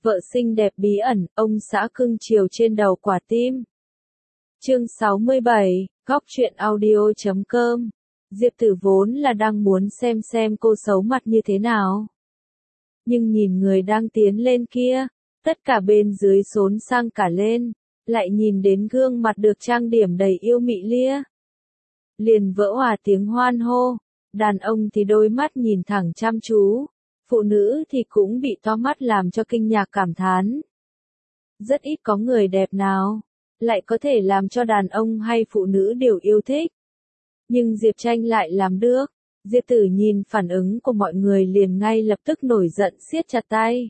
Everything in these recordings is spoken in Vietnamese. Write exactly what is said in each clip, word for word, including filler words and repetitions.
Vợ xinh đẹp bí ẩn, ông xã cưng chiều trên đầu quả tim. Chương sáu mươi bảy, góc truyện audio chấm com. Diệp Tử vốn là đang muốn xem xem cô xấu mặt như thế nào. Nhưng nhìn người đang tiến lên kia, tất cả bên dưới xốn sang cả lên, lại nhìn đến gương mặt được trang điểm đầy yêu mị lia. Liền vỡ òa tiếng hoan hô, đàn ông thì đôi mắt nhìn thẳng chăm chú, phụ nữ thì cũng bị to mắt làm cho kinh ngạc cảm thán. Rất ít có người đẹp nào lại có thể làm cho đàn ông hay phụ nữ đều yêu thích. Nhưng Diệp Tranh lại làm được. Diệp Tử nhìn phản ứng của mọi người liền ngay lập tức nổi giận siết chặt tay.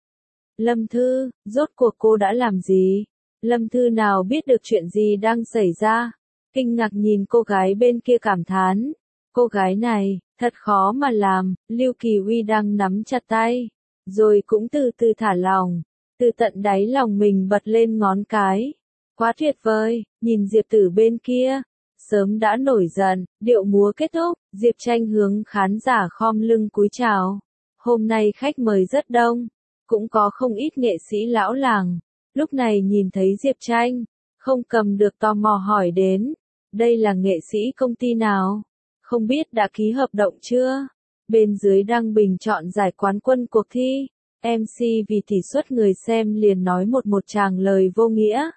Lâm Thư, rốt cuộc cô đã làm gì? Lâm Thư nào biết được chuyện gì đang xảy ra? Kinh ngạc nhìn cô gái bên kia cảm thán. Cô gái này, thật khó mà làm. Lưu Kỳ Uy đang nắm chặt tay, rồi cũng từ từ thả lòng. Từ tận đáy lòng mình bật lên ngón cái. Quá tuyệt vời, nhìn Diệp Tử bên kia. Sớm đã nổi giận, điệu múa kết thúc, Diệp Tranh hướng khán giả khom lưng cúi chào. Hôm nay khách mời rất đông, cũng có không ít nghệ sĩ lão làng. Lúc này nhìn thấy Diệp Tranh, không cầm được tò mò hỏi đến. Đây là nghệ sĩ công ty nào? Không biết đã ký hợp đồng chưa? Bên dưới đang bình chọn giải quán quân cuộc thi. em xê vì tỷ suất người xem liền nói một một tràng lời vô nghĩa.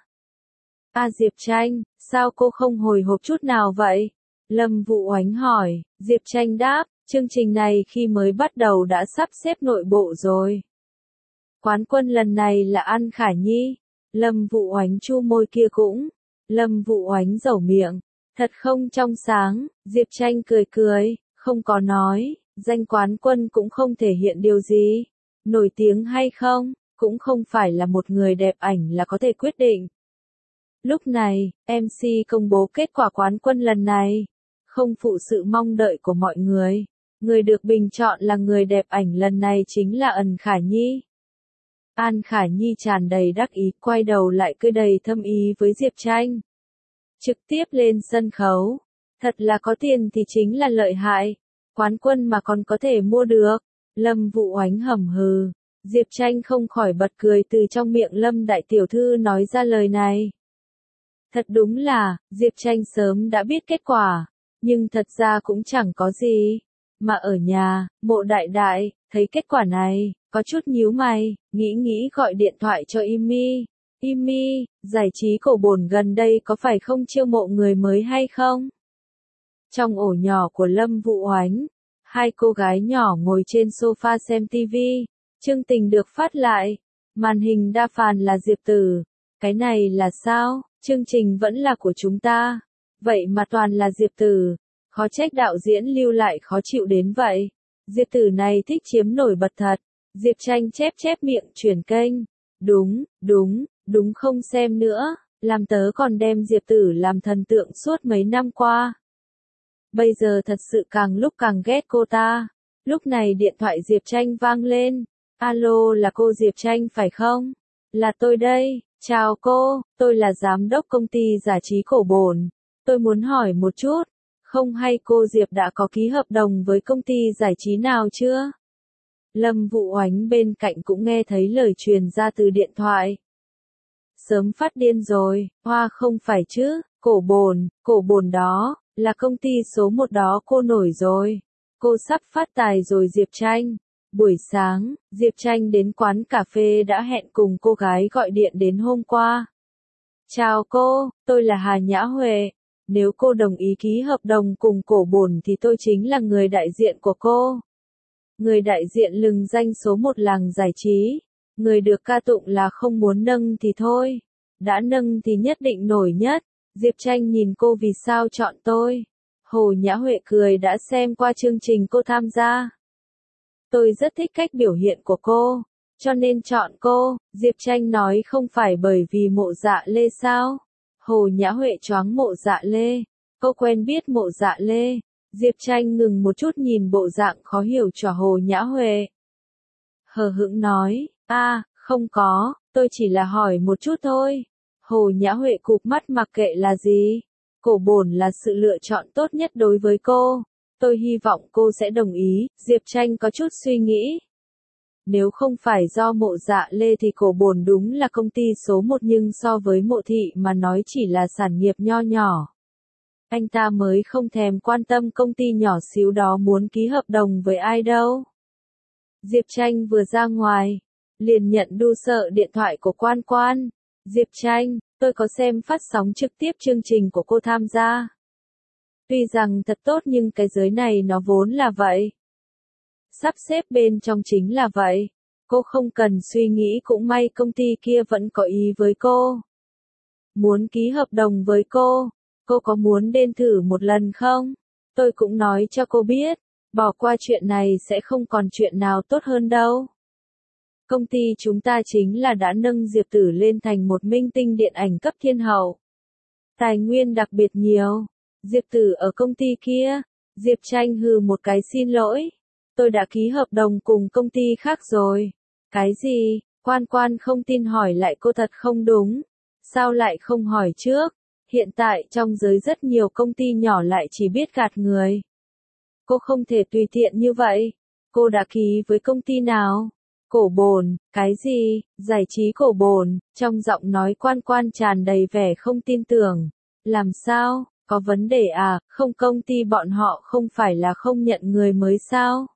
À Diệp Tranh, sao cô không hồi hộp chút nào vậy? Lâm Vũ Oánh hỏi, Diệp Tranh đáp, chương trình này khi mới bắt đầu đã sắp xếp nội bộ rồi. Quán quân lần này là An Khả Nhi. Lâm Vũ Oánh chu môi kia cũng. Lâm Vũ Oánh dẩu miệng, thật không trong sáng. Diệp Tranh cười cười, không có nói, danh quán quân cũng không thể hiện điều gì. Nổi tiếng hay không, cũng không phải là một người đẹp ảnh là có thể quyết định. Lúc này, em xê công bố kết quả quán quân lần này. Không phụ sự mong đợi của mọi người. Người được bình chọn là người đẹp ảnh lần này chính là An Khả Nhi. An Khả Nhi tràn đầy đắc ý, quay đầu lại cười đầy thâm ý với Diệp Tranh. Trực tiếp lên sân khấu. Thật là có tiền thì chính là lợi hại. Quán quân mà còn có thể mua được. Lâm Vũ Oánh hầm hừ. Diệp Tranh không khỏi bật cười từ trong miệng Lâm đại tiểu thư nói ra lời này. Thật đúng là, Diệp Tranh sớm đã biết kết quả, nhưng thật ra cũng chẳng có gì. Mà ở nhà, Mộ Đại Đại, thấy kết quả này, có chút nhíu mày, nghĩ nghĩ gọi điện thoại cho Imi. Imi, giải trí cổ bồn gần đây có phải không chiêu mộ người mới hay không? Trong ổ nhỏ của Lâm Vũ Oánh, hai cô gái nhỏ ngồi trên sofa xem tivi, chương trình được phát lại, màn hình đa phần là Diệp Tử. Cái này là sao? Chương trình vẫn là của chúng ta, vậy mà toàn là Diệp Tử, khó trách đạo diễn Lưu lại khó chịu đến vậy. Diệp Tử này thích chiếm nổi bật thật. Diệp Tranh chép chép miệng chuyển kênh. Đúng, đúng, đúng không xem nữa, làm tớ còn đem Diệp Tử làm thần tượng suốt mấy năm qua. Bây giờ thật sự càng lúc càng ghét cô ta. Lúc này điện thoại Diệp Tranh vang lên. Alo, là cô Diệp Tranh phải không? Là tôi đây. Chào cô, tôi là giám đốc công ty giải trí cổ bồn. Tôi muốn hỏi một chút, không hay cô Diệp đã có ký hợp đồng với công ty giải trí nào chưa? Lâm Vũ Oánh bên cạnh cũng nghe thấy lời truyền ra từ điện thoại. Sớm phát điên rồi, hoa không phải chứ, cổ bồn, cổ bồn đó, là công ty số một đó cô nổi rồi. Cô sắp phát tài rồi Diệp Tranh. Buổi sáng, Diệp Tranh đến quán cà phê đã hẹn cùng cô gái gọi điện đến hôm qua. Chào cô, tôi là Hà Nhã Huệ. Nếu cô đồng ý ký hợp đồng cùng cổ bồn thì tôi chính là người đại diện của cô. Người đại diện lừng danh số một làng giải trí. Người được ca tụng là không muốn nâng thì thôi. Đã nâng thì nhất định nổi nhất. Diệp Tranh nhìn cô vì sao chọn tôi. Hồ Nhã Huệ cười đã xem qua chương trình cô tham gia. Tôi rất thích cách biểu hiện của cô, cho nên chọn cô. Diệp Tranh nói không phải bởi vì Mộ Dạ Lê sao? Hồ Nhã Huệ choáng Mộ Dạ Lê. Cô quen biết Mộ Dạ Lê. Diệp Tranh ngừng một chút nhìn bộ dạng khó hiểu cho Hồ Nhã Huệ. Hờ hững nói, a, không có, tôi chỉ là hỏi một chút thôi. Hồ Nhã Huệ cụp mắt mặc kệ là gì. Cổ bồn là sự lựa chọn tốt nhất đối với cô. Tôi hy vọng cô sẽ đồng ý. Diệp Tranh có chút suy nghĩ. Nếu không phải do Mộ Dạ Lê thì Cổ Bồn đúng là công ty số một, nhưng so với Mộ Thị mà nói chỉ là sản nghiệp nho nhỏ. Anh ta mới không thèm quan tâm công ty nhỏ xíu đó muốn ký hợp đồng với ai đâu. Diệp Tranh vừa ra ngoài, liền nhận đu sợ điện thoại của Quan Quan. Diệp Tranh, tôi có xem phát sóng trực tiếp chương trình của cô tham gia. Tuy rằng thật tốt nhưng cái giới này nó vốn là vậy. Sắp xếp bên trong chính là vậy. Cô không cần suy nghĩ, cũng may công ty kia vẫn có ý với cô. Muốn ký hợp đồng với cô. Cô có muốn đến thử một lần không? Tôi cũng nói cho cô biết, bỏ qua chuyện này sẽ không còn chuyện nào tốt hơn đâu. Công ty chúng ta chính là đã nâng Diệp Tử lên thành một minh tinh điện ảnh cấp thiên hậu. Tài nguyên đặc biệt nhiều. Diệp Tử ở công ty kia. Diệp Tranh hừ một cái, xin lỗi. Tôi đã ký hợp đồng cùng công ty khác rồi. Cái gì? Quan Quan không tin hỏi lại cô, thật không đúng. Sao lại không hỏi trước? Hiện tại trong giới rất nhiều công ty nhỏ lại chỉ biết gạt người. Cô không thể tùy tiện như vậy. Cô đã ký với công ty nào? Cổ Bồn. Cái gì? Giải trí Cổ Bồn. Trong giọng nói Quan Quan tràn đầy vẻ không tin tưởng. Làm sao? Có vấn đề à? Không, công ty bọn họ không phải là không nhận người mới sao?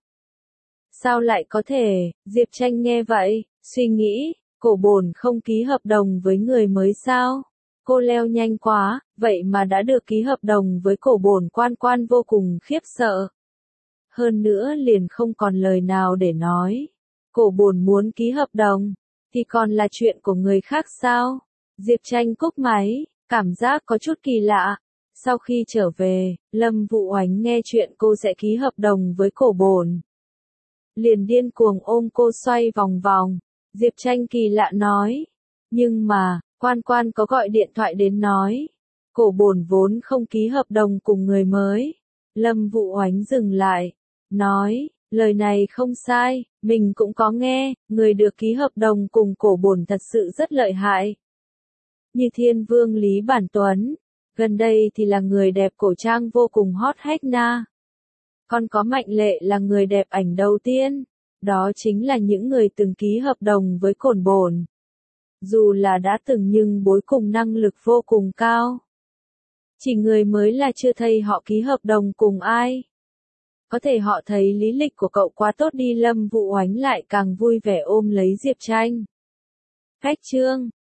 Sao lại có thể? Diệp Tranh nghe vậy, suy nghĩ, Cổ Bồn không ký hợp đồng với người mới sao? Cô leo nhanh quá, vậy mà đã được ký hợp đồng với Cổ Bồn. Quan Quan vô cùng khiếp sợ. Hơn nữa liền không còn lời nào để nói. Cổ Bồn muốn ký hợp đồng, thì còn là chuyện của người khác sao? Diệp Tranh cúp máy, cảm giác có chút kỳ lạ. Sau khi trở về, Lâm Vũ Oánh nghe chuyện cô sẽ ký hợp đồng với Cổ Bồn, liền điên cuồng ôm cô xoay vòng vòng. Diệp Tranh kỳ lạ nói. Nhưng mà, Quan Quan có gọi điện thoại đến nói. Cổ Bồn vốn không ký hợp đồng cùng người mới. Lâm Vũ Oánh dừng lại. Nói, lời này không sai, mình cũng có nghe, người được ký hợp đồng cùng Cổ Bồn thật sự rất lợi hại. Như Thiên Vương Lý Bản Tuấn. Gần đây thì là người đẹp cổ trang vô cùng hot hách na. Còn có Mạnh Lệ là người đẹp ảnh đầu tiên. Đó chính là những người từng ký hợp đồng với Cổ Bồn. Dù là đã từng nhưng bối cùng năng lực vô cùng cao. Chỉ người mới là chưa thấy họ ký hợp đồng cùng ai. Có thể họ thấy lý lịch của cậu quá tốt đi. Lâm Vũ Oánh lại càng vui vẻ ôm lấy Diệp Tranh. Khách trương,